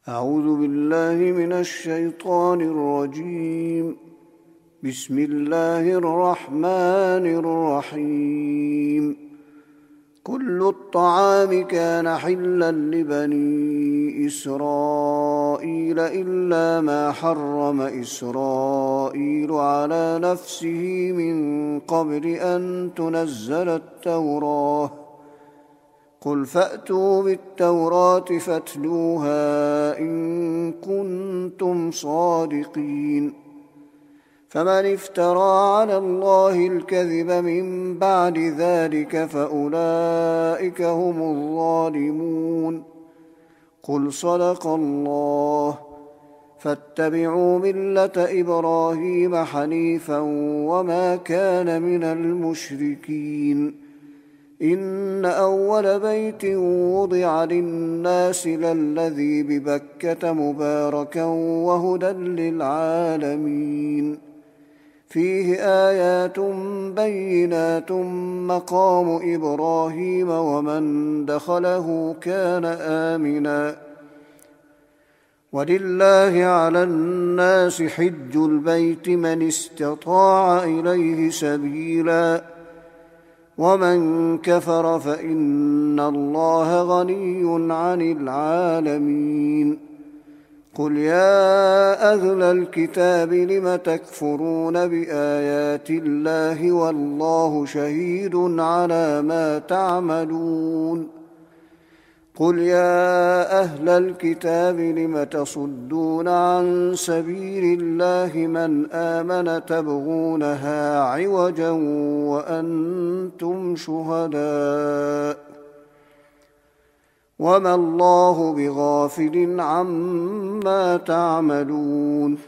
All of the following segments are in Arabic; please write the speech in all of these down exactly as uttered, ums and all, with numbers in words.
أعوذ بالله من الشيطان الرجيم. بسم الله الرحمن الرحيم. كل الطعام كان حلا لبني إسرائيل إلا ما حرم إسرائيل على نفسه من قبل أن تنزل التوراة. قل فأتوا بالتوراة فاتلوها إن كنتم صادقين. فمن افترى على الله الكذب من بعد ذلك فأولئك هم الظالمون. قل صدق الله. فاتبعوا ملة إبراهيم حنيفا وما كان من المشركين. إن أول بيت وضع للناس للذي ببكة مباركا وهدى للعالمين. فيه آيات بينات مقام إبراهيم ومن دخله كان آمنا. ولله على الناس حج البيت من استطاع إليه سبيلا ومن كفر فإن الله غني عن العالمين. قل يا أهل الكتاب لم تكفرون بآيات الله والله شهيد على ما تعملون. قل يا أهل الكتاب لم تصدون عن سبيل الله من آمن تبغونها عوجا وأنتم شهداء وما الله بغافل عما تعملون.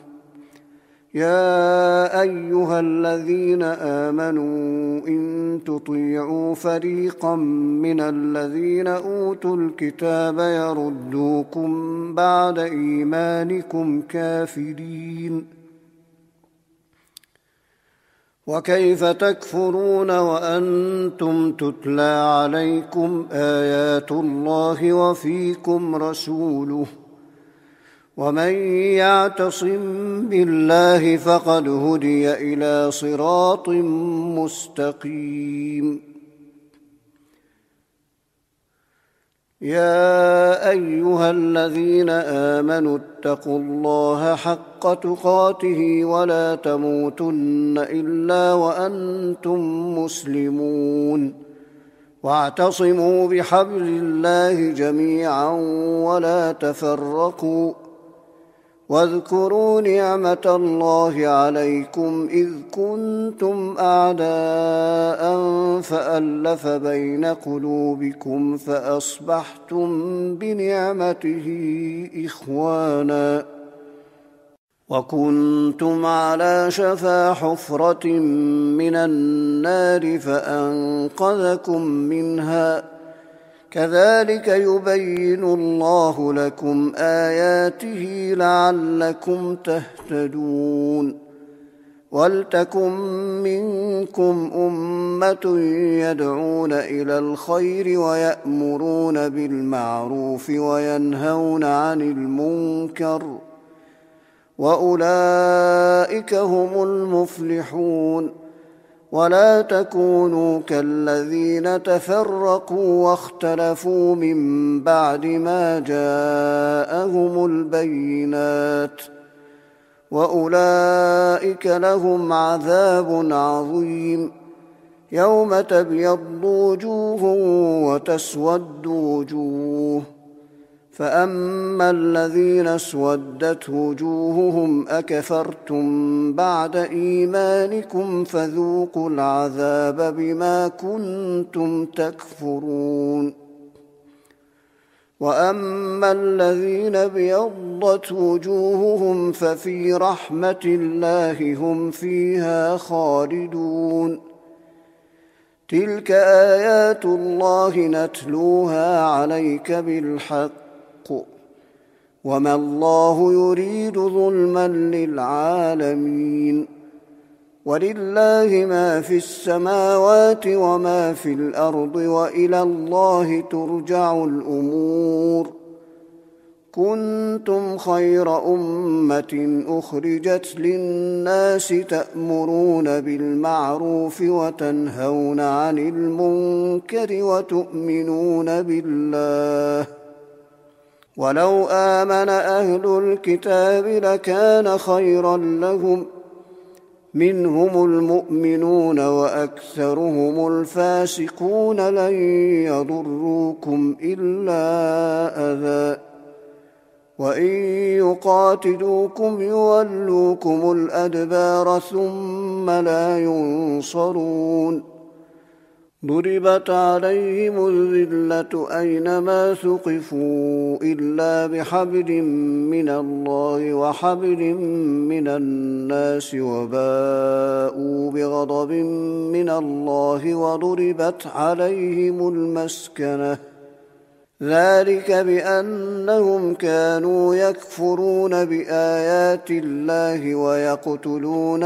يا أيها الذين آمنوا إن تطيعوا فريقا من الذين أوتوا الكتاب يردوكم بعد إيمانكم كافرين. وكيف تكفرون وأنتم تتلى عليكم آيات الله وفيكم رسوله ومن يعتصم بالله فقد هدي إلى صراط مستقيم. يا أيها الذين آمنوا اتقوا الله حق تقاته ولا تموتن إلا وأنتم مسلمون. واعتصموا بحبل الله جميعا ولا تفرقوا. واذكروا نعمة الله عليكم إذ كنتم أعداء فألف بين قلوبكم فأصبحتم بنعمته إخوانا وكنتم على شفا حفرة من النار فأنقذكم منها. كذلك يبين الله لكم آياته لعلكم تهتدون. ولتكن منكم أمة يدعون إلى الخير ويأمرون بالمعروف وينهون عن المنكر وأولئك هم المفلحون. ولا تكونوا كالذين تفرقوا واختلفوا من بعد ما جاءهم البينات وأولئك لهم عذاب عظيم. يوم تبيض وجوه وتسود وجوه فأما الذين اسودت وجوههم أكفرتم بعد إيمانكم فذوقوا العذاب بما كنتم تكفرون. وأما الذين ابيضت وجوههم ففي رحمة الله هم فيها خالدون. تلك آيات الله نتلوها عليك بالحق وما الله يريد ظلما للعالمين. ولله ما في السماوات وما في الأرض وإلى الله ترجع الأمور. كنتم خير أمة أخرجت للناس تأمرون بالمعروف وتنهون عن المنكر وتؤمنون بالله ولو آمن أهل الكتاب لكان خيرا لهم منهم المؤمنون وأكثرهم الفاسقون لن يضروكم إلا أذى وإن يقاتلوكم يولوكم الأدبار ثم لا ينصرون ضربت عليهم الذلة أينما ثقفوا إلا بحبل من الله وحبل من الناس وباءوا بغضب من الله وضربت عليهم المسكنة ذلك بأنهم كانوا يكفرون بآيات الله ويقتلون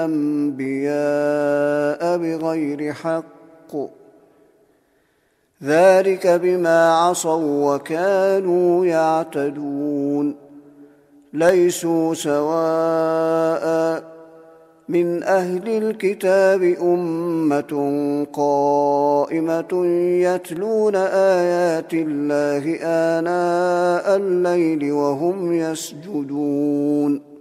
الأنبياء بغير حق ذلك بما عصوا وكانوا يعتدون ليسوا سواء من أهل الكتاب أمة قائمة يتلون آيات الله آناء الليل وهم يسجدون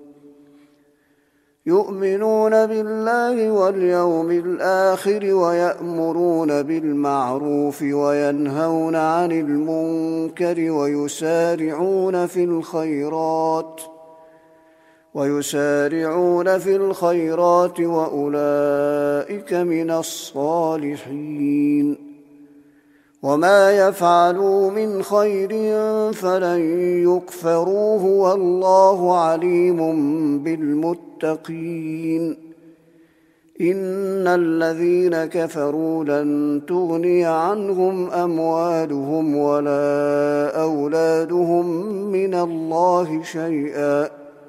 يؤمنون بالله واليوم الآخر ويأمرون بالمعروف وينهون عن المنكر ويسارعون في الخيرات ويسارعون في الخيرات وأولئك من الصالحين وما يفعلوا من خير فلن يكفروه والله عليم بالمتقين إن الذين كفروا لن تغني عنهم أموالهم ولا أولادهم من الله شيئا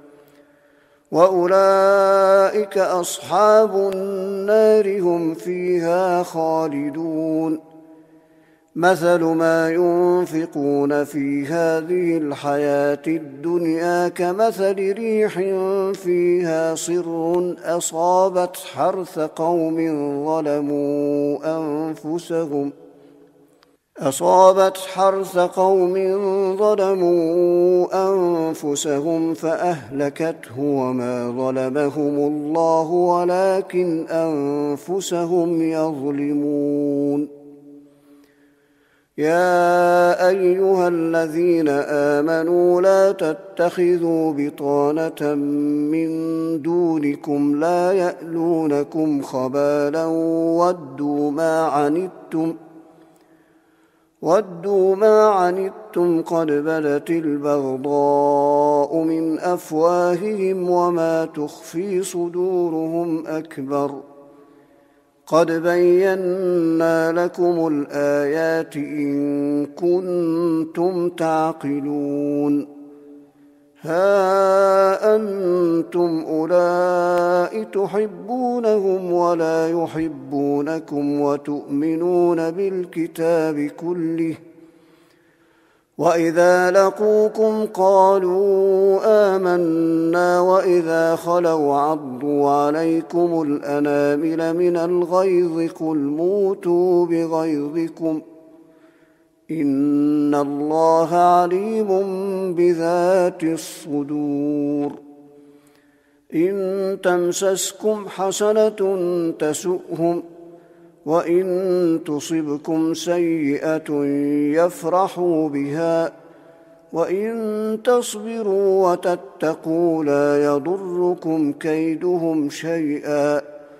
وأولئك أصحاب النار هم فيها خالدون مثل ما ينفقون في هذه الحياة الدنيا كمثل ريح فيها صر أصابت حرث قوم ظلموا أنفسهم أصابت حرث قوم ظلموا أنفسهم فأهلكته وما ظلمهم الله ولكن أنفسهم يظلمون يا أيها الذين آمنوا لا تتخذوا بطانة من دونكم لا يألونكم خبالا ودوا ما عنتم ودوا ما عنتم قد بدت البغضاء من أفواههم وما تخفي صدورهم أكبر قد بينا لكم الآيات إن كنتم تعقلون ها أنتم أولئك تحبونهم ولا يحبونكم وتؤمنون بالكتاب كله وإذا لقوكم قالوا آمنا وإذا خلوا عضوا عليكم الأنامل من الغيظ قل موتوا بغيظكم إن الله عليم بذات الصدور إن تمسسكم حسنة تسؤهم وإن تصبكم سيئة يفرحوا بها وإن تصبروا وتتقوا لا يضركم كيدهم شيئا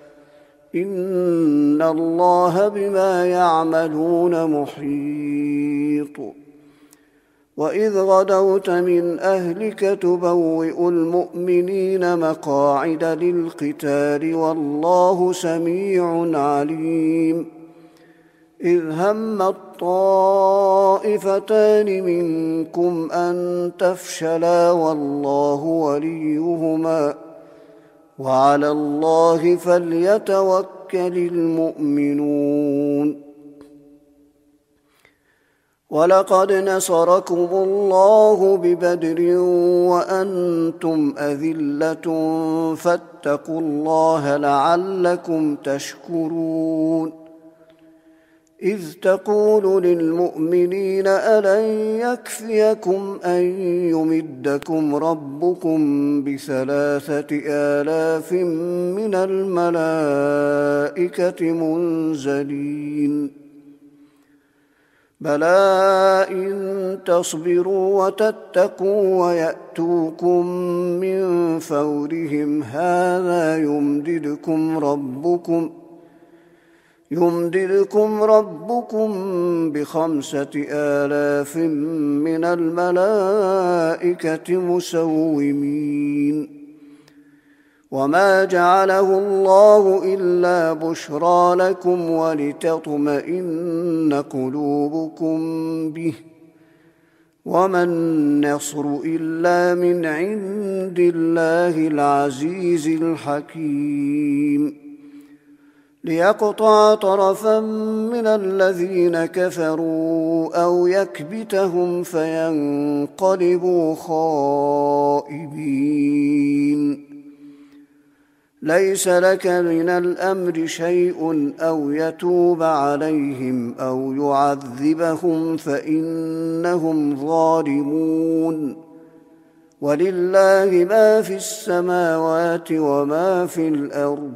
إن الله بما يعملون محيط وإذ غدوت من أهلك تبوئ المؤمنين مقاعد للقتال والله سميع عليم إذ هم الطائفتان منكم أن تفشلا والله وليهما وعلى الله فليتوكل المؤمنون ولقد نصركم الله ببدر وأنتم أذلة فاتقوا الله لعلكم تشكرون إذ تقول للمؤمنين ألن يكفيكم أن يمدكم ربكم بثلاثة آلاف من الملائكة منزلين بلى إن تصبروا وتتقوا ويأتوكم من فورهم هذا يمددكم ربكم يمددكم ربكم بخمسة آلاف من الملائكة مسومين وما جعله الله إلا بشرى لكم ولتطمئن قلوبكم به وما النصر إلا من عند الله العزيز الحكيم ليقطع طرفا من الذين كفروا أو يكبتهم فينقلبوا خائبين ليس لك من الأمر شيء أو يتوب عليهم أو يعذبهم فإنهم ظالمون ولله ما في السماوات وما في الأرض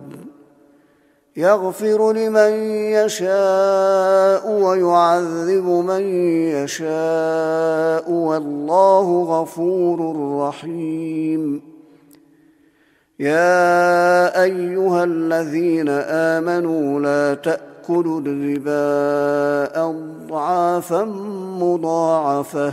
يغفر لمن يشاء ويعذب من يشاء والله غفور رحيم يا أيها الذين آمنوا لا تأكلوا الربا أضعافا مضاعفة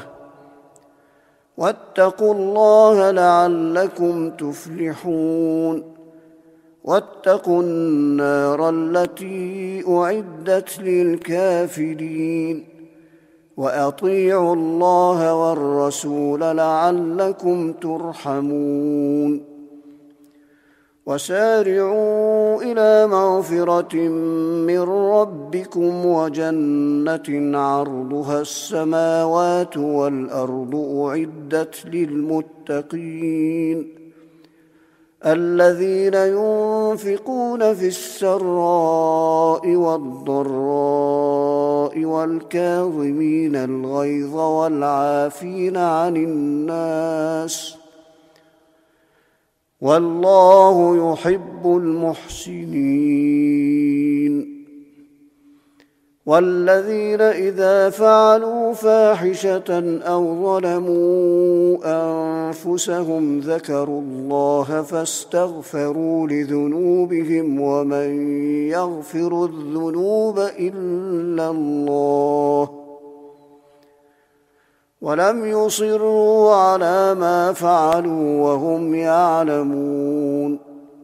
واتقوا الله لعلكم تفلحون واتقوا النار التي أعدت للكافرين وأطيعوا الله والرسول لعلكم ترحمون وسارعوا إلى مغفرة من ربكم وجنة عرضها السماوات والأرض أعدت للمتقين الذين ينفقون في السراء والضراء والكاظمين الغيظ والعافين عن الناس والله يحب المحسنين والذين إذا فعلوا فاحشة أو ظلموا أنفسهم ذكروا الله فاستغفروا لذنوبهم ومن يغفر الذنوب إلا الله ولم يصروا على ما فعلوا وهم يعلمون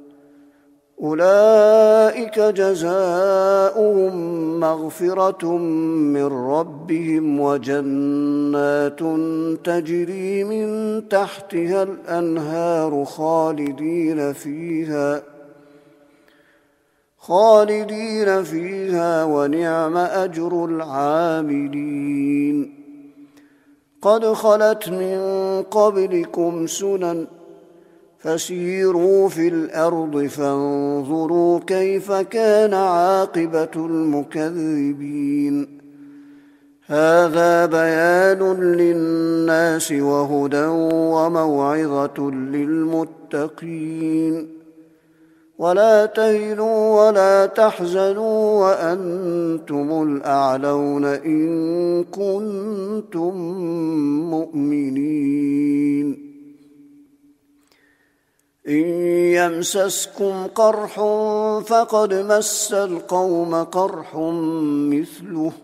أولئك جزاؤهم مغفرة من ربهم وجنات تجري من تحتها الأنهار خالدين فيها خالدين فيها ونعم أجر العاملين قد خلت من قبلكم سنن فسيروا في الأرض فانظروا كيف كان عاقبة المكذبين هذا بيان للناس وهدى وموعظة للمتقين ولا تهنوا ولا تحزنوا وأنتم الأعلون إن كنتم مؤمنين إن يمسسكم قرح فقد مس القوم قرح مثله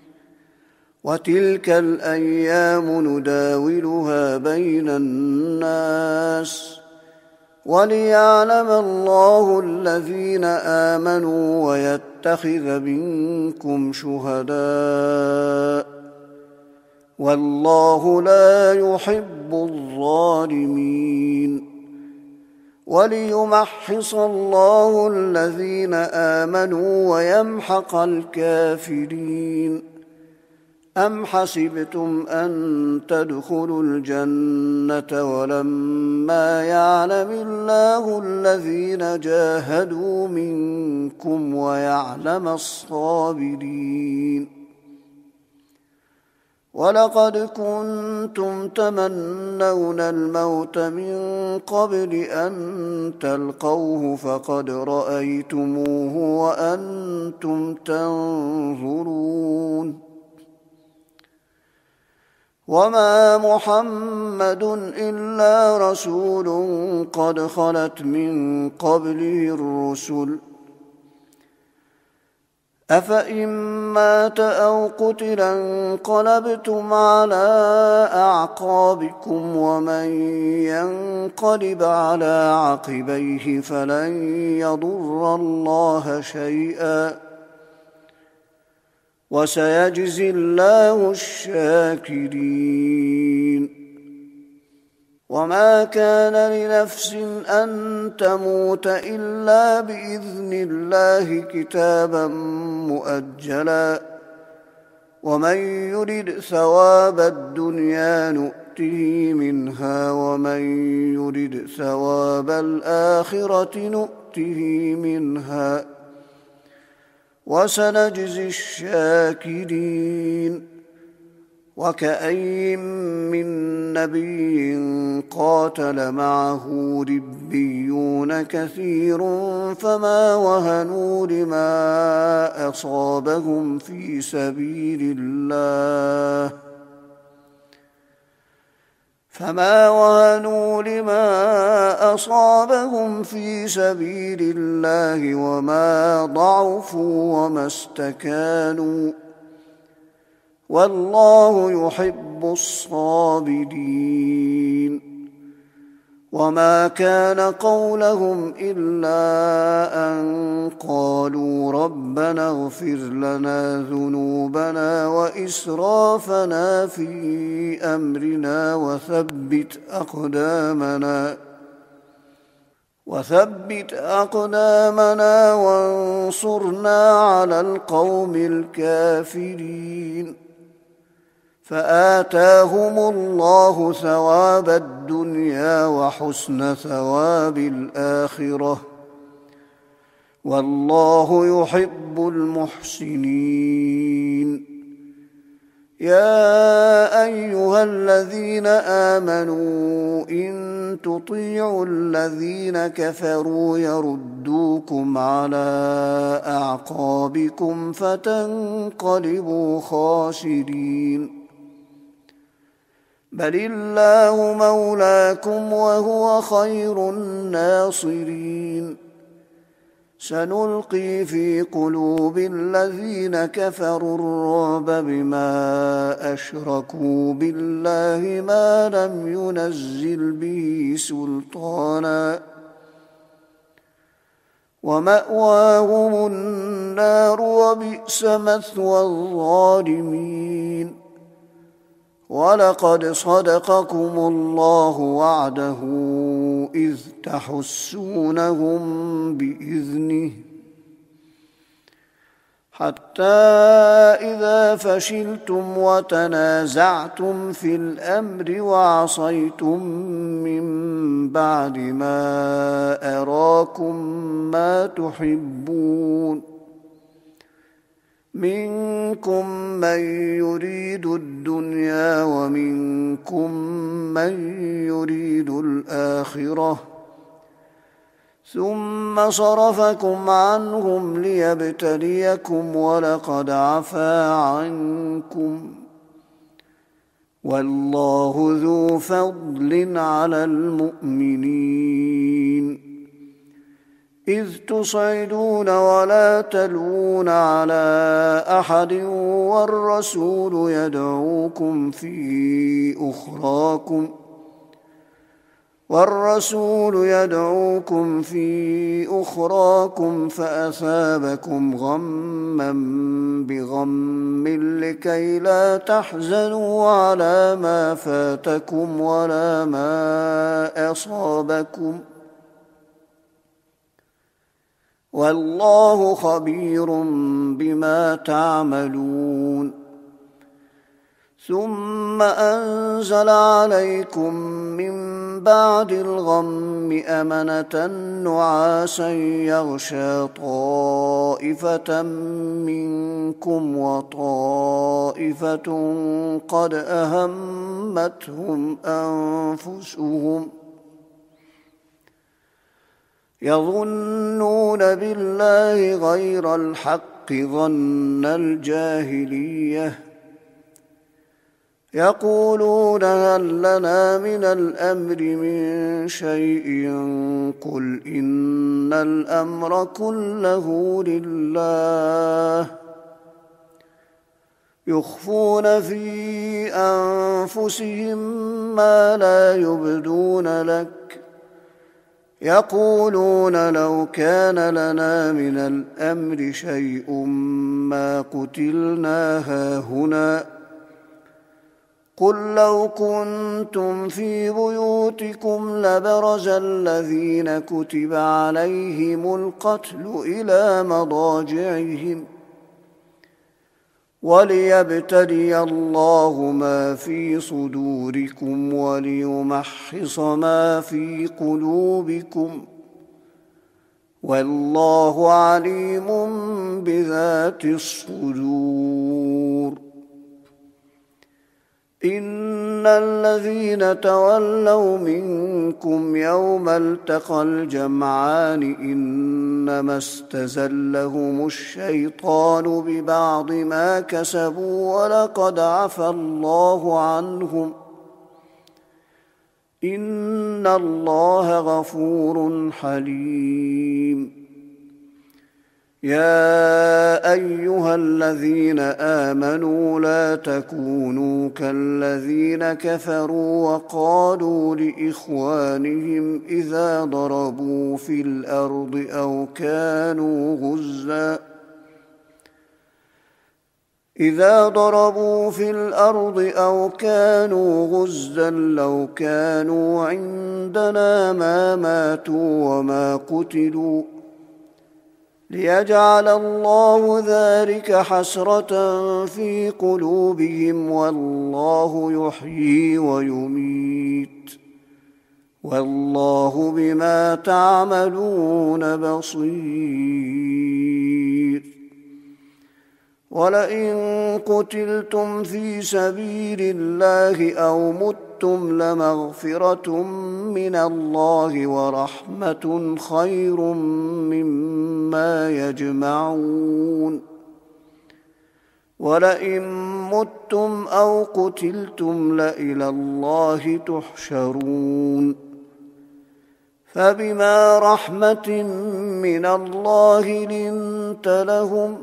وتلك الأيام نداولها بين الناس وليعلم الله الذين آمنوا ويتخذ منكم شهداء والله لا يحب الظالمين وليمحص الله الذين آمنوا ويمحق الكافرين أم حسبتم أن تدخلوا الجنة ولما يعلم الله الذين جاهدوا منكم ويعلم الصابرين ولقد كنتم تمنون الموت من قبل أن تلقوه فقد رأيتموه وأنتم تنظرون وما محمد إلا رسول قد خلت من قبله الرسل أفإن مات أو قتل انقلبتم على أعقابكم ومن ينقلب على عقبيه فلن يضر الله شيئا وسيجزي الله الشاكرين وما كان لنفس أن تموت إلا بإذن الله كتابا مؤجلا ومن يرد ثواب الدنيا نؤته منها ومن يرد ثواب الآخرة نؤته منها وسنجزي الشاكرين وكأين من نبي قاتل معه ربيون كثير فما وهنوا لما أصابهم في سبيل الله فما وهنوا لما أصابهم في سبيل الله وما ضعفوا وما استكانوا والله يحب الصابرين وما كان قولهم إلا أن قالوا ربنا اغفر لنا ذنوبنا وإسرافنا في أمرنا وثبت أقدامنا وثبت أقدامنا وانصرنا على القوم الكافرين فآتاهم الله ثواب الدنيا وحسن ثواب الآخرة والله يحب المحسنين يا أيها الذين آمنوا إن تطيعوا الذين كفروا يردوكم على أعقابكم فتنقلبوا خاسرين بل الله مولاكم وهو خير الناصرين سنلقي في قلوب الذين كفروا الرعب بما أشركوا بالله ما لم ينزل به سلطانا ومأواهم النار وبئس مثوى الظالمين ولقد صدقكم الله وعده إذ تحسونهم بإذنه حتى إذا فشلتم وتنازعتم في الأمر وعصيتم من بعد ما أراكم ما تحبون منكم من يريد الدنيا ومنكم من يريد الآخرة ثم صرفكم عنهم ليبتليكم ولقد عفا عنكم والله ذو فضل على المؤمنين إذ تصعدون ولا تلوون على أحد والرسول يدعوكم في أخراكم والرسول يدعوكم في أخراكم فأثابكم غما بغم لكي لا تحزنوا على ما فاتكم ولا ما أصابكم والله خبير بما تعملون ثم أنزل عليكم من بعد الغم أمنة نعاسا يغشى طائفة منكم وطائفة قد أهمتهم أنفسهم يظنون بالله غير الحق ظن الجاهلية يقولون هل لنا من الأمر من شيء قل إن الأمر كله لله يخفون في أنفسهم ما لا يبدون لك يقولون لو كان لنا من الأمر شيء ما قتلنا هاهنا قل لو كنتم في بيوتكم لبرز الذين كتب عليهم القتل إلى مضاجعهم وليبتلي الله ما في صدوركم وليمحص ما في قلوبكم والله عليم بذات الصدور إن الذين تولوا منكم يوم التقى الجمعان إنما استزلهم الشيطان ببعض ما كسبوا ولقد عفى الله عنهم إن الله غفور حليم يا أيها الذين آمنوا لا تكونوا كالذين كفروا وقالوا لإخوانهم إذا ضربوا في الأرض أو كانوا غزاً إذا ضربوا في الأرض أو كانوا غزاً لو كانوا عندنا ما ماتوا وما قتلوا ليجعل الله ذلك حسرة في قلوبهم والله يحيي ويميت والله بما تعملون بصير ولئن قتلتم في سبيل الله أو متم لمغفرة من الله ورحمة خير مما يجمعون ولئن متم أو قتلتم لإلى الله تحشرون فبما رحمة من الله لنت لهم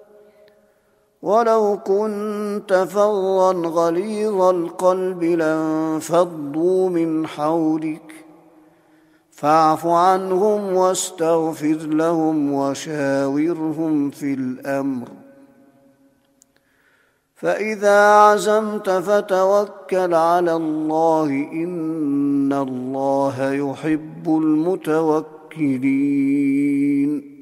ولو كنت فظا غليظ القلب لانفضوا من حولك فاعف عنهم واستغفر لهم وشاورهم في الأمر فإذا عزمت فتوكل على الله إن الله يحب المتوكلين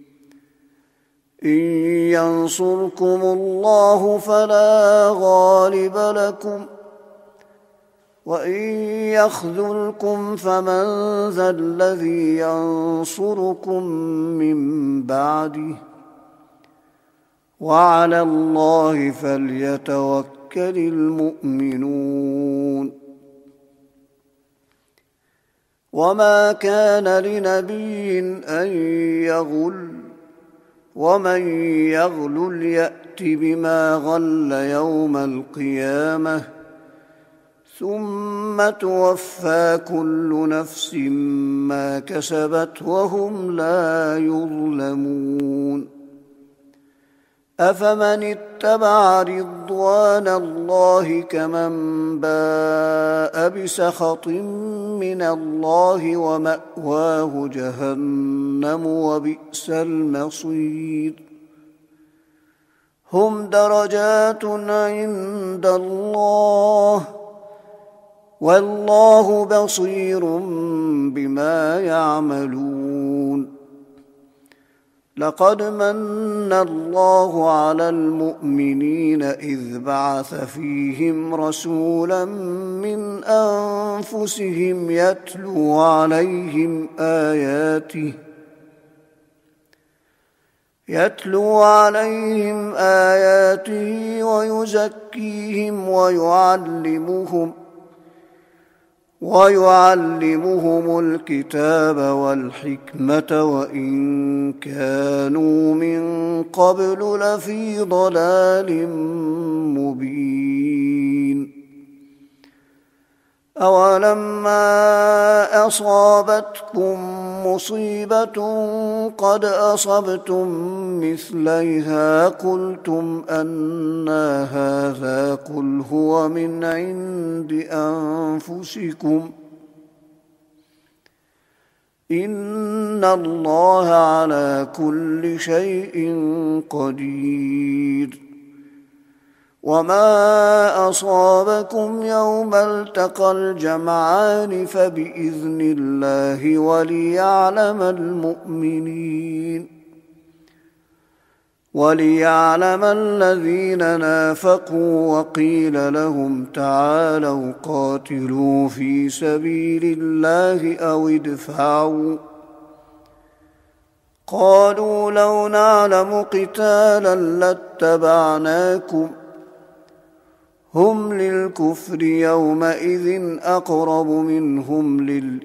إن ينصركم الله فلا غالب لكم وإن يخذلكم فمن ذا الذي ينصركم من بعده وعلى الله فليتوكل المؤمنون وما كان لنبي أن يغل ومن يغلل يأت بما غل يوم القيامة ثم توفى كل نفس ما كسبت وهم لا يظلمون أفمن اتبع رضوان الله كمن باء بسخط من الله ومأواه جهنم وبئس المصير هم درجات عند الله والله بصير بما يعملون لقد من الله على المؤمنين إذ بعث فيهم رسولا من أنفسهم يتلو عليهم آياته يتلو عليهم آياته ويزكيهم ويعلمهم ويعلمهم الكتاب والحكمة وإن كانوا من قبل لفي ضلال مبين. أولما أصابتكم مصيبة قد أصبتم مثليها قلتم أنى هذا قل هو من عند أنفسكم إن الله على كل شيء قدير. وما أصابكم يوم التقى الجمعان فبإذن الله وليعلم المؤمنين وليعلم الذين نافقوا وقيل لهم تعالوا قاتلوا في سبيل الله أو ادفعوا قالوا لو نعلم قتالا لاتبعناكم هم للكفر يومئذ أقرب منهم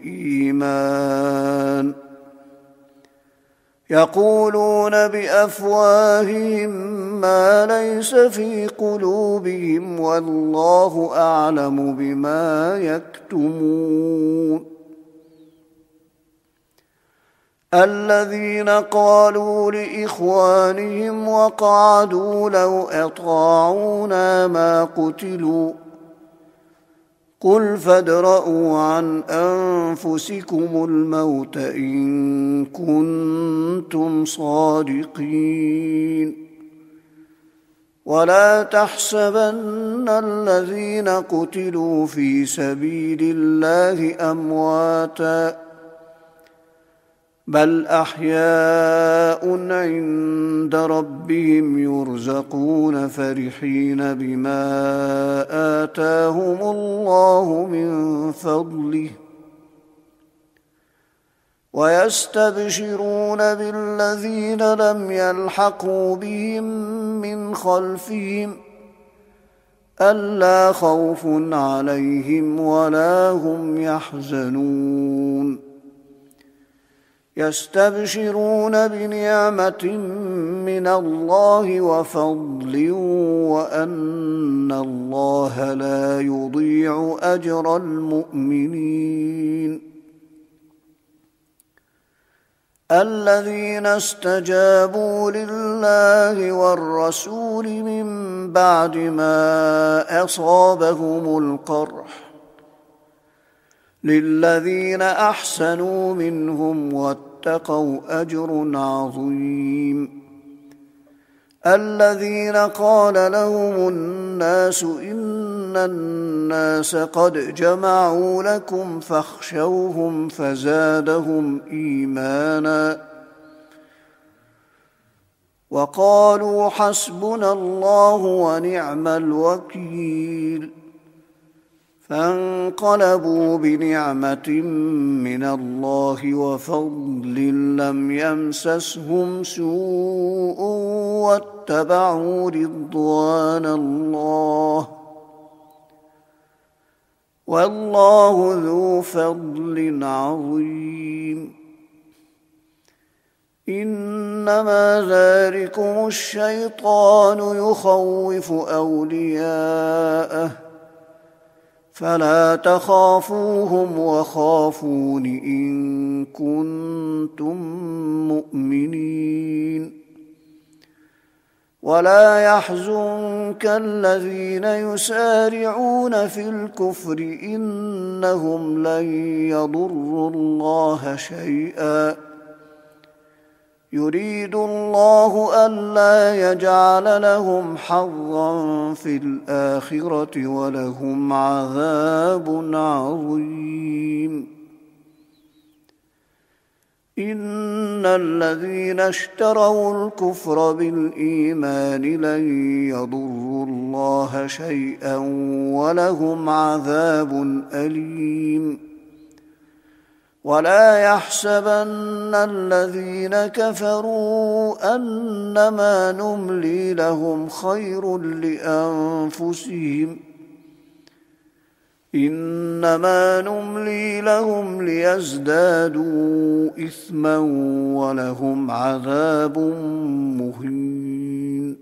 للإيمان يقولون بأفواههم ما ليس في قلوبهم والله أعلم بما يكتمون. الذين قالوا لإخوانهم وقعدوا لو أطاعونا ما قتلوا قل فادرءوا عن أنفسكم الموت إن كنتم صادقين. ولا تحسبن الذين قتلوا في سبيل الله أمواتاً بل أحياء عند ربهم يرزقون فرحين بما آتاهم الله من فضله ويستبشرون بالذين لم يلحقوا بهم من خلفهم ألا خوف عليهم ولا هم يحزنون. يستبشرون بنعمة من الله وفضل وأن الله لا يضيع أجر المؤمنين. الذين استجابوا لله والرسول من بعد ما أصابهم القرح للذين أحسنوا منهم واتقوا أجر عظيم. الذين قال لهم الناس إن الناس قد جمعوا لكم فاخشوهم فزادهم إيمانا وقالوا حسبنا الله ونعم الوكيل. فانقلبوا بنعمة من الله وفضل لم يمسسهم سوء واتبعوا رضوان الله والله ذو فضل عظيم. إنما ذلكم الشيطان يخوف أولياءه فلا تخافوهم وخافون إن كنتم مؤمنين. ولا يحزنك الذين يسارعون في الكفر إنهم لن يضروا الله شيئا يريد الله ألا يجعل لهم حظا في الآخرة ولهم عذاب عظيم. إن الذين اشتروا الكفر بالإيمان لن يضروا الله شيئا ولهم عذاب أليم. ولا يحسبن الذين كفروا أنما نملي لهم خير لأنفسهم إنما نملي لهم ليزدادوا إثما ولهم عذاب مهين.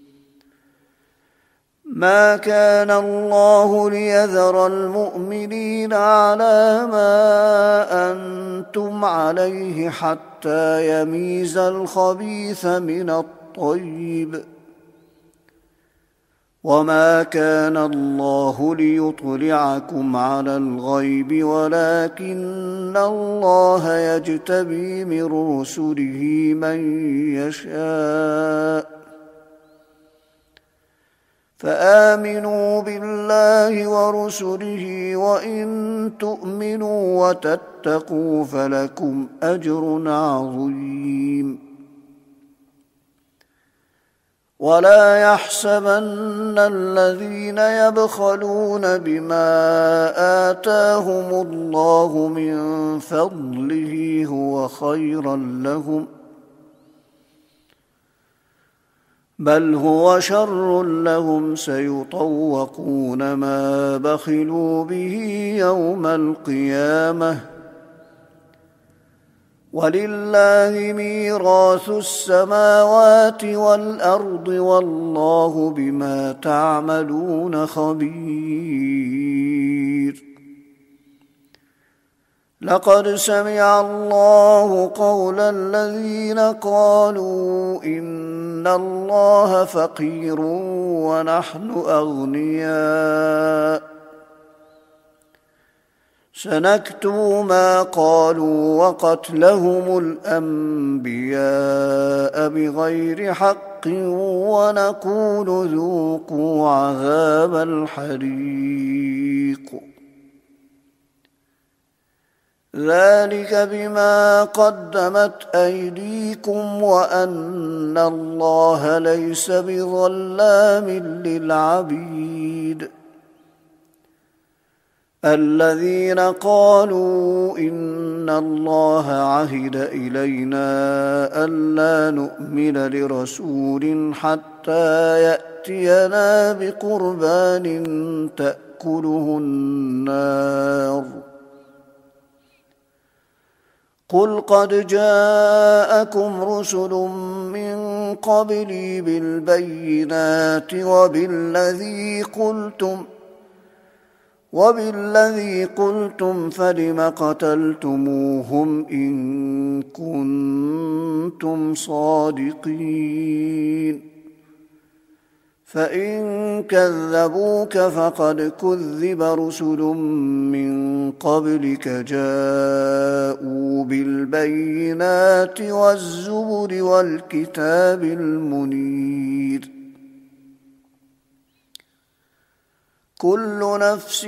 ما كان الله ليذر المؤمنين على ما أنتم عليه حتى يميز الخبيث من الطيب، وما كان الله ليطلعكم على الغيب ولكن الله يجتبي من رسله من يشاء. فآمنوا بالله ورسله وإن تؤمنوا وتتقوا فلكم أجر عظيم. ولا يحسبن الذين يبخلون بما آتاهم الله من فضله هو خيرا لهم، بل هو شر لهم سيطوقون ما بخلوا به يوم القيامة، ولله ميراث السماوات والأرض والله بما تعملون خبير. لقد سمع الله قول الذين قالوا إن الله فقير ونحن أغنياء، سنكتب ما قالوا وقتلهم الأنبياء بغير حق ونقول ذوقوا عذاب الحريق. ذلك بما قدمت أيديكم وأن الله ليس بظلام للعبيد. الذين قالوا إن الله عهد إلينا ألا نؤمن لرسول حتى يأتينا بقربان تأكله النار، قل قد جاءكم رسل من قبلي بالبينات وبالذي قلتم وبالذي قلتم فلم قتلتموهم إن كنتم صادقين. فإن كذبوك فقد كذب رسل من قبلك جاءوا بالبينات والزبر والكتاب المنير. كل نفس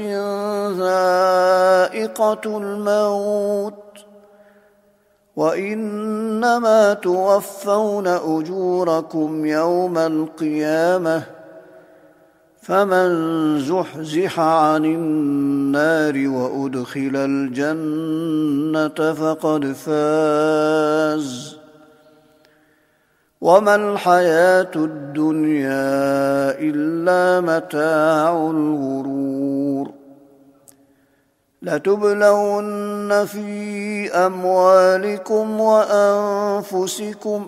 ذائقة الموت وإنما توفون أجوركم يوم القيامة، فمن زحزح عن النار وأدخل الجنة فقد فاز، وما الحياة الدنيا إلا متاع الغرور. لتبلون في أموالكم وأنفسكم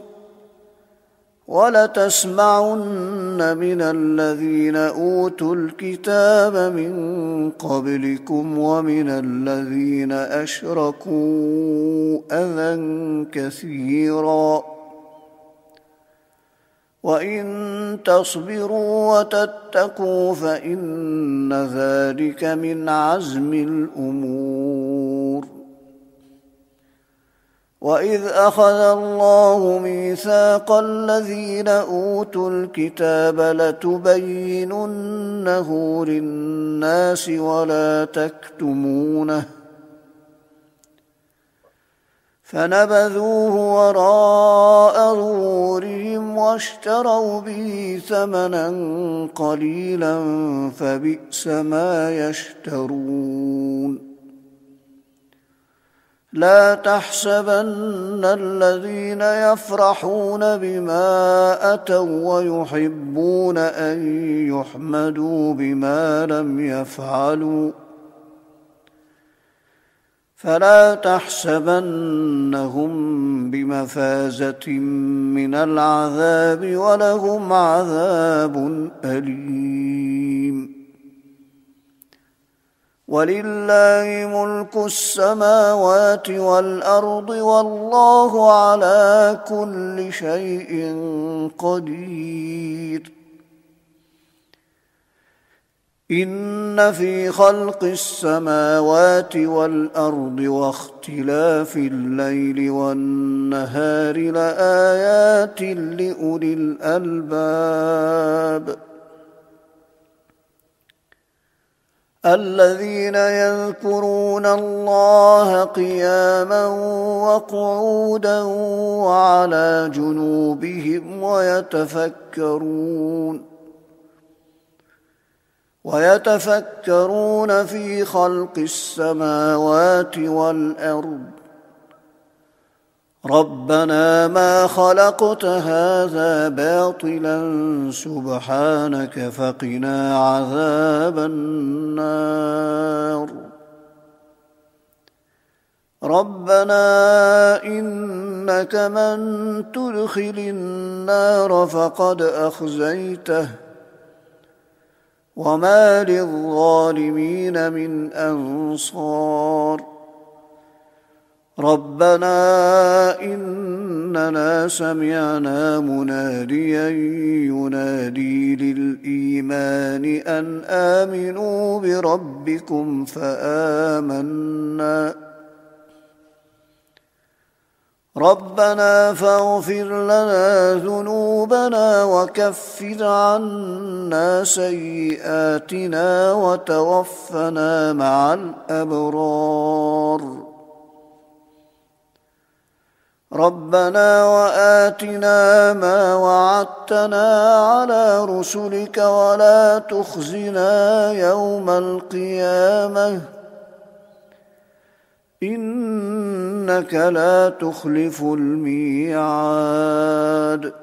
ولتسمعن من الذين أوتوا الكتاب من قبلكم ومن الذين أشركوا أذى كثيرا، وإن تصبروا وتتقوا فإن ذلك من عزم الأمور. وإذ أخذ الله ميثاق الذين أوتوا الكتاب لتبيننه للناس ولا تكتمونه، فنبذوه وراء ظهورهم واشتروا به ثمنا قليلا فبئس ما يشترون لا تحسبن الذين يفرحون بما أتوا ويحبون أن يحمدوا بما لم يفعلوا فلا تحسبنهم بمفازة من العذاب ولهم عذاب أليم ولله ملك السماوات والأرض والله على كل شيء قدير إن في خلق السماوات والأرض واختلاف الليل والنهار لآيات لأولي الألباب الذين يذكرون الله قياما وقعودا وعلى جنوبهم ويتفكرون ويتفكرون في خلق السماوات والأرض ربنا ما خلقت هذا باطلا سبحانك فقنا عذاب النار ربنا إنك من تدخل النار فقد أخزيته وما للظالمين من أنصار ربنا إننا سمعنا مناديا ينادي للإيمان أن آمنوا بربكم فآمنا ربنا فاغفر لنا ذنوبنا وكفر عنا سيئاتنا وتوفنا مع الأبرار ربنا وآتنا ما وعدتنا على رسلك ولا تخزنا يوم القيامة إنك لا تخلف الميعاد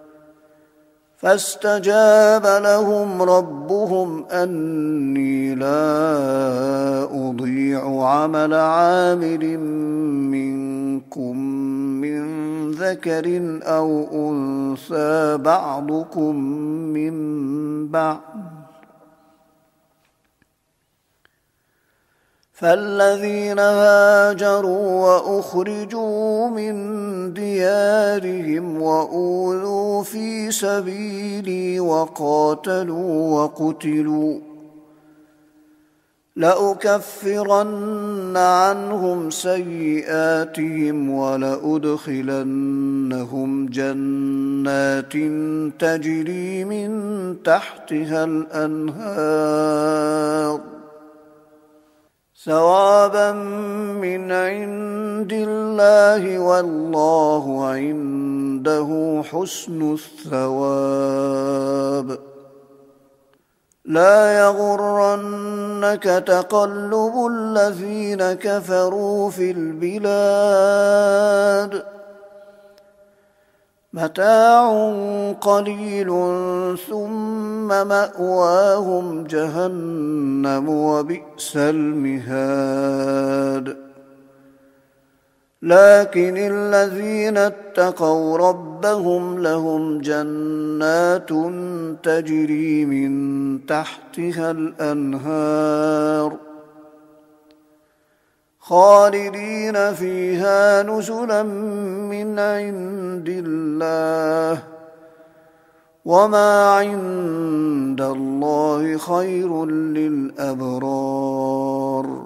فاستجاب لهم ربهم أني لا أضيع عمل عامل منكم من ذكر أو أنثى بعضكم من بعض فالذين هاجروا وأخرجوا من ديارهم وأوذوا في سبيلي وقاتلوا وقتلوا لأكفرن عنهم سيئاتهم ولأدخلنهم جنات تجري من تحتها الأنهار ثوابا من عند الله والله عنده حسن الثواب لا يغرنك تقلب الذين كفروا في البلاد متاع قليل ثم مأواهم جهنم وبئس المهاد لكن الذين اتقوا ربهم لهم جنات تجري من تحتها الأنهار خالدين فيها نزلا من عند الله وما عند الله خير للأبرار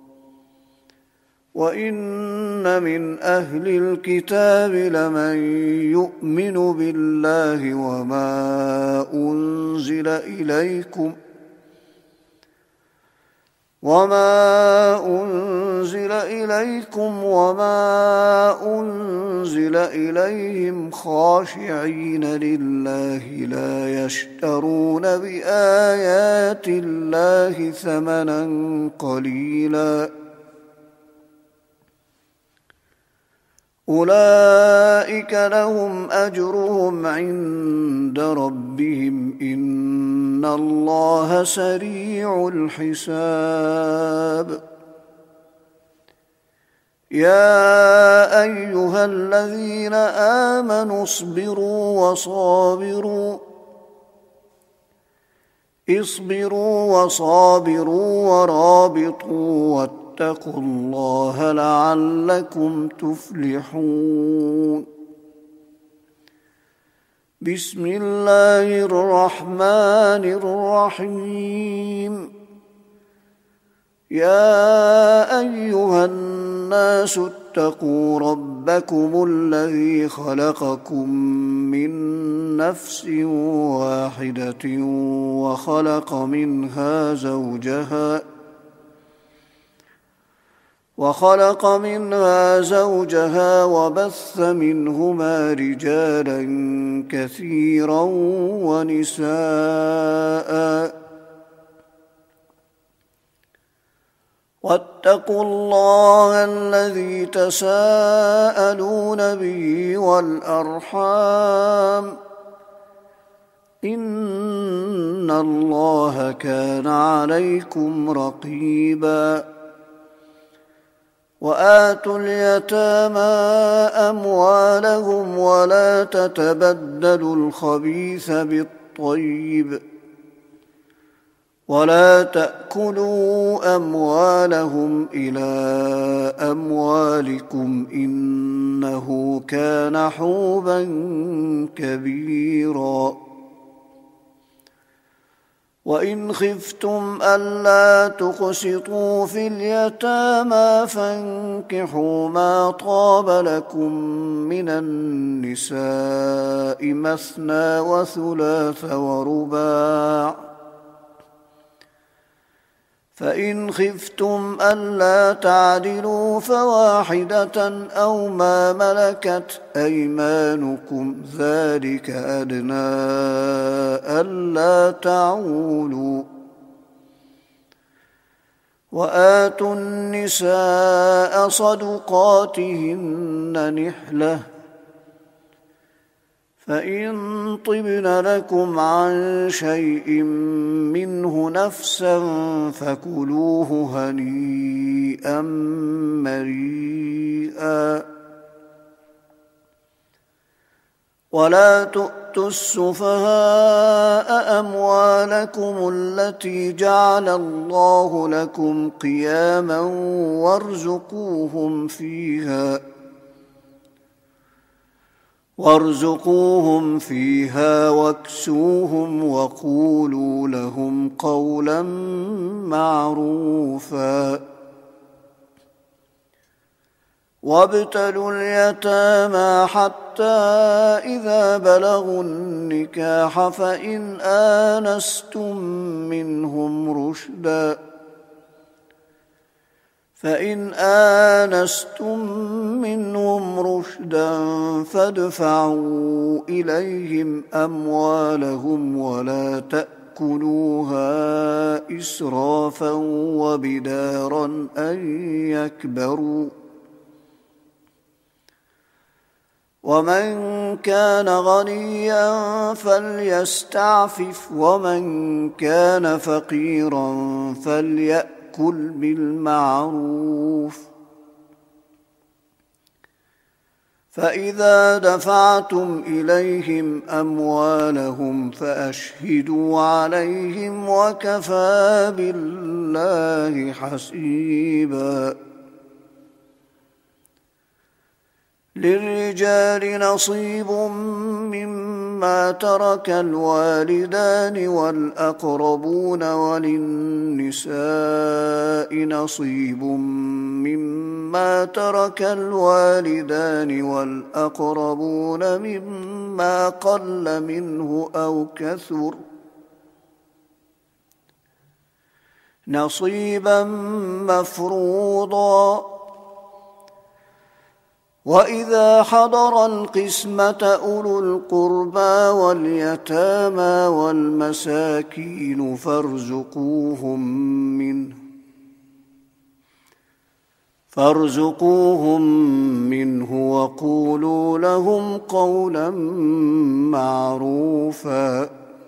وإن من أهل الكتاب لمن يؤمن بالله وما أنزل إليكم وما أنزل إليكم وما أنزل إليهم خاشعين لله لا يشترون بآيات الله ثمنا قليلا أولئك لهم أجرهم عند ربهم إن الله سريع الحساب يا أيها الذين آمنوا اصبروا وصابروا اصبروا وصابروا ورابطوا واتقوا الله لعلكم تفلحون بسم الله الرحمن الرحيم يا أيها الناس اتقوا ربكم الذي خلقكم من نفس واحدة وخلق منها زوجها وخلق منها زوجها وبث منهما رجالا كثيرا ونساء واتقوا الله الذي تساءلون به والأرحام إن الله كان عليكم رقيبا وآتوا اليتامى أموالهم ولا تتبدلوا الخبيث بالطيب ولا تأكلوا أموالهم إلى أموالكم إنه كان حوبا كبيرا وإن خفتم ألا تقسطوا في اليتامى فانكحوا ما طاب لكم من النساء مثنى وثلاث ورباع فإن خفتم ألا تعدلوا فواحدة أو ما ملكت أيمانكم ذلك أدنى ألا تعولوا وآتوا النساء صدقاتهن نحلة فإن طبن لكم عن شيء منه نفسا فكلوه هنيئا مريئا ولا تؤتوا السفهاء أموالكم التي جعل الله لكم قياما وارزقوهم فيها وارزقوهم فيها واكسوهم وقولوا لهم قولا معروفا وابتلوا اليتامى حتى إذا بلغوا النكاح فإن آنستم منهم رشدا فإن آنستم منهم رشدا فادفعوا إليهم أموالهم ولا تأكلوها إسرافا وبدارا أن يكبروا ومن كان غنيا فليستعفف ومن كان فقيرا فليأكل كل بالمعروف فإذا دفعتم إليهم أموالهم فأشهدوا عليهم وكفى بالله حسيبا للرجال نصيب مما ترك الوالدان والأقربون وللنساء نصيب مما ترك الوالدان والأقربون مما قل منه أو كثر نصيبا مفروضا. وإذا حضر القسمة أولو القربى واليتامى والمساكين فارزقوهم منه فارزقوهم منه وقولوا لهم قولا معروفا.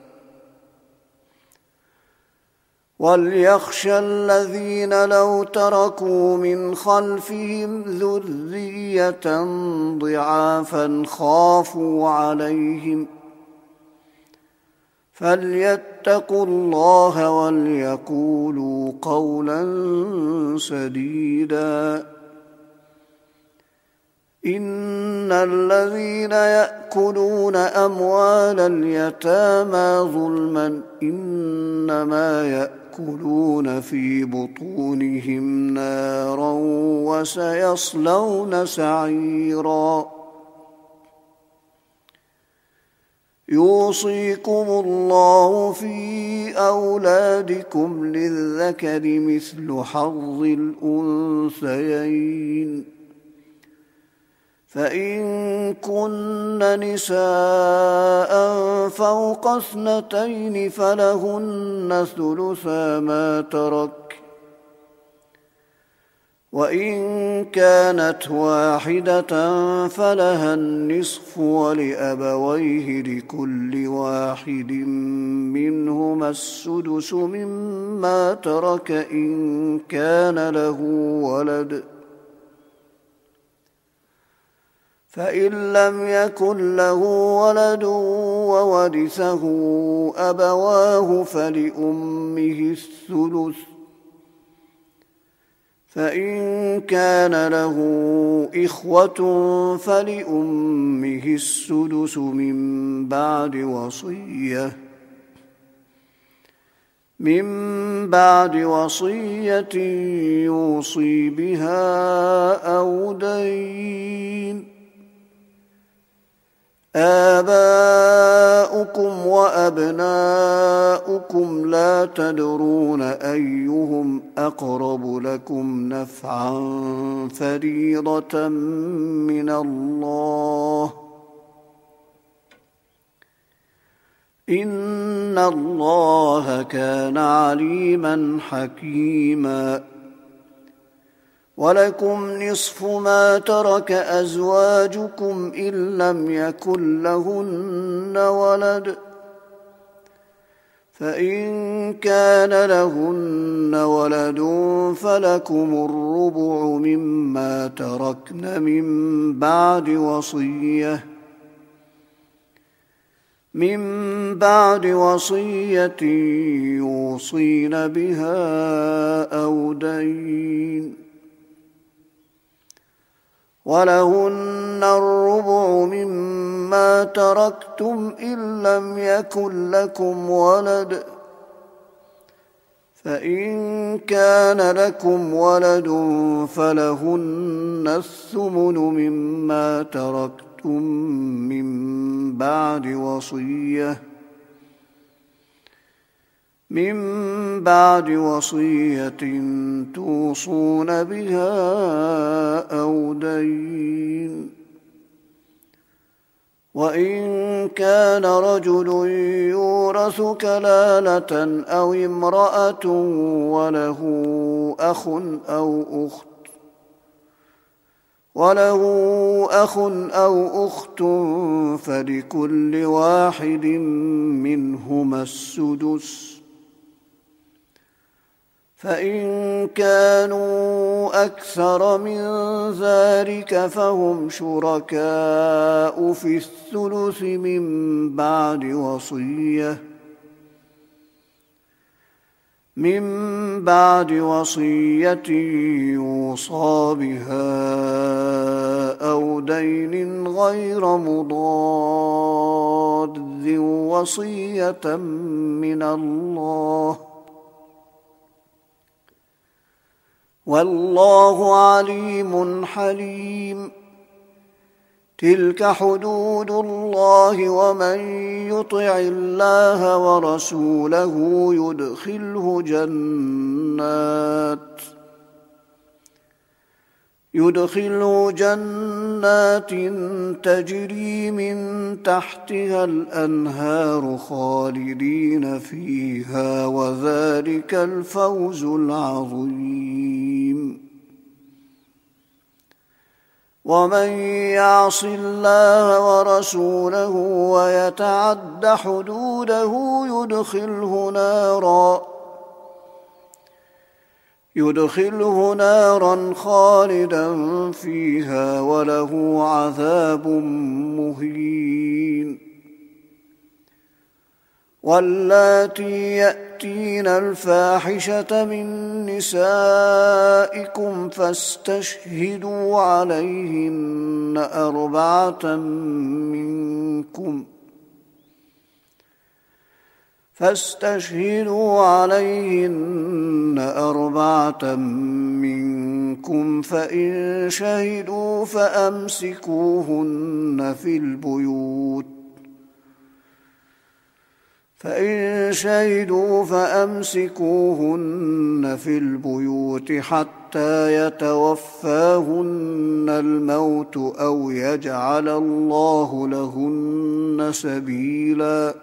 وليخشى الذين لو تركوا من خلفهم ذرية ضعافا خافوا عليهم فليتقوا الله وليقولوا قولا سديدا. إن الذين يأكلون أموال اليتامى ظلما إنما يأكلون في بطونهم نارا وسيصلون سعيرا. يوصيكم الله في أولادكم للذكر مثل حظ الأنثيين. فإن كن نساء فوق اثنتين فلهن ثلثا ما ترك، وإن كانت واحدة فلها النصف ولأبويه لكل واحد منهما السدس مما ترك إن كان له ولد. فإن لم يكن له ولد وورثه أبواه فلأمه الثلث، فإن كان له إخوة فلأمه السدس من بعد وصية من بعد وصية يوصي بها أو دين. آباؤكم وأبناؤكم لا تدرون أيهم أقرب لكم نفعا فريضة من الله إن الله كان عليما حكيما. ولكم نصف ما ترك أزواجكم إن لم يكن لهن ولد، فإن كان لهن ولد فلكم الربع مما تركن من بعد وصية من بعد وصية يوصين بها أو دين. ولهن الربع مما تركتم إن لم يكن لكم ولد، فإن كان لكم ولد فلهن الثمن مما تركتم من بعد وصية من بعد وصية توصون بها أو دين. وإن كان رجل يورث كلالة أو امرأة وله أخ أو أخت وله أخ أو أخت فلكل واحد منهما السدس، فإن كانوا أكثر من ذلك فهم شركاء في الثلث من بعد وصية من بعد وصية يوصى بها أو دين غير مضار وصية من الله والله عليم حليم. تلك حدود الله ومن يطع الله ورسوله يدخله جنات يدخله جنات تجري من تحتها الأنهار خالدين فيها وذلك الفوز العظيم. ومن يعص الله ورسوله ويتعد حدوده يدخله نارا يدخله نارا خالدا فيها وله عذاب مهين. واللاتي يأتين الفاحشة من نسائكم فاستشهدوا عليهن أربعة منكم فاستشهدوا عليهن أربعة منكم فإن شهدوا فأمسكوهن في البيوت فإن شهدوا فأمسكوهن في البيوت حتى يتوفاهن الموت أو يجعل الله لهن سبيلا.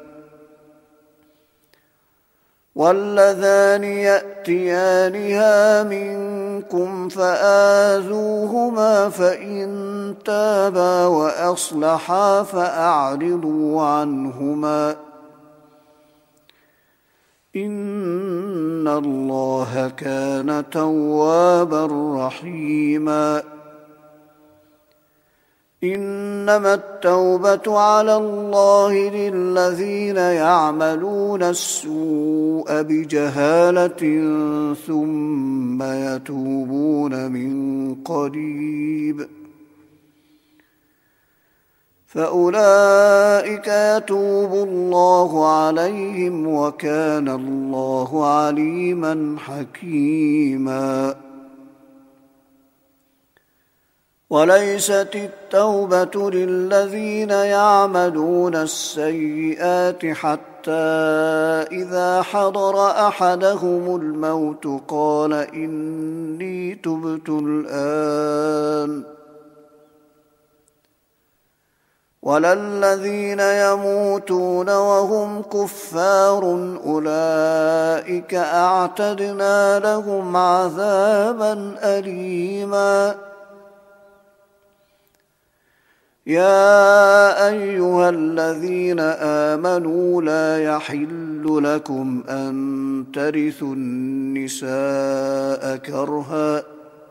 واللذان يأتيانها منكم فآذوهما فإن تابا وأصلحا فأعرضوا عنهما إن الله كان توابا رحيما. إنما التوبة على الله للذين يعملون السوء بجهالة ثم يتوبون من قريب فأولئك يتوب الله عليهم وكان الله عليما حكيما. وليست التوبة للذين يعملون السيئات حتى إذا حضر أحدهم الموت قال إني تبت الآن ولا الذين يموتون وهم كفار أولئك أعتدنا لهم عذابا أليما. يا أيها الذين آمنوا لا يحل لكم أن ترثوا النساء كرها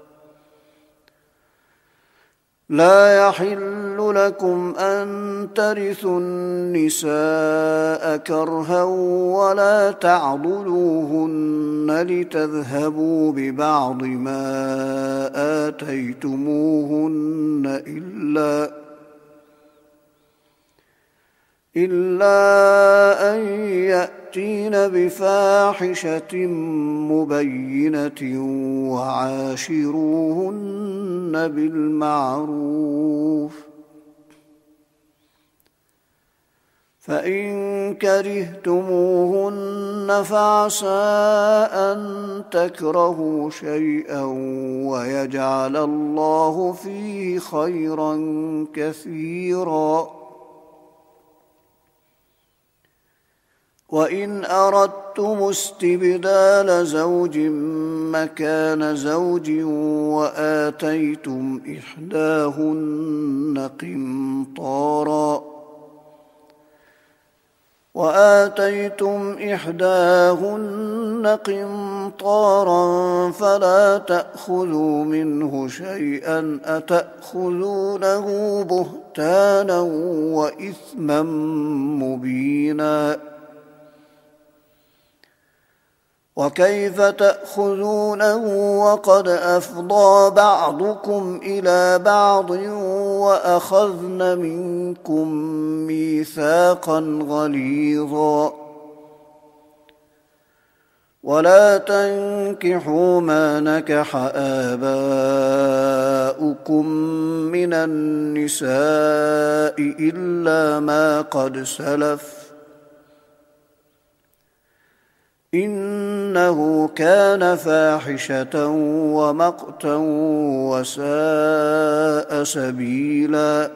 لا يحل لكم أن ترثوا النساء كرها ولا تعضلوهن لتذهبوا ببعض ما آتيتموهن إلا إلا أن يأتين بفاحشة مبينة وعاشروهن بالمعروف فإن كرهتموهن فعسى أن تكرهوا شيئا ويجعل الله فيه خيرا كثيرا. وإن أردتم استبدال زوج مكان زوج وآتيتم إحداهن قنطارا وآتيتم إحداهن قنطارا فلا تأخذوا منه شيئا أتأخذونه بهتانا وإثما مبينا. وكيف تأخذونه وقد أفضى بعضكم إلى بعض وأخذن منكم ميثاقا غليظا ولا تنكحوا ما نكح آباؤكم من النساء إلا ما قد سلف إنه كان فاحشة ومقتا وساء سبيلا.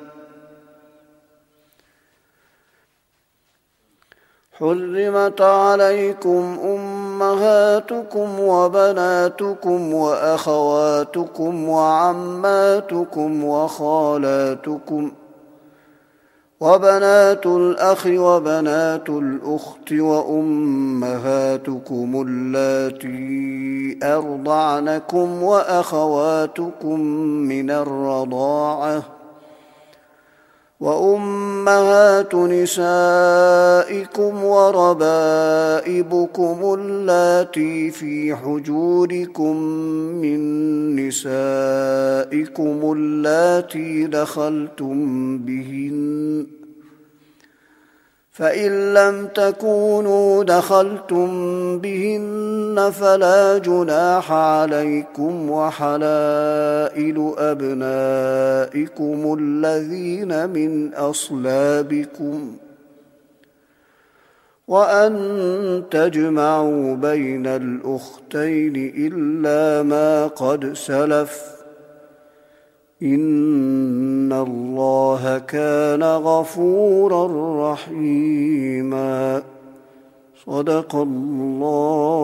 حرمت عليكم أمهاتكم وبناتكم وأخواتكم وعماتكم وخالاتكم وبنات الأخ وبنات الأخت وأمهاتكم اللاتي أرضعنكم وأخواتكم من الرضاعة وأمهات نسائكم وربائبكم اللاتي في حجوركم من نسائكم اللاتي دخلتم بهن فإن لم تكونوا دخلتم بهن فلا جناح عليكم وحلائل أبنائكم الذين من أصلابكم وأن تجمعوا بين الأختين إلا ما قد سلف إن الله كان غفورا رحيما. صدق الله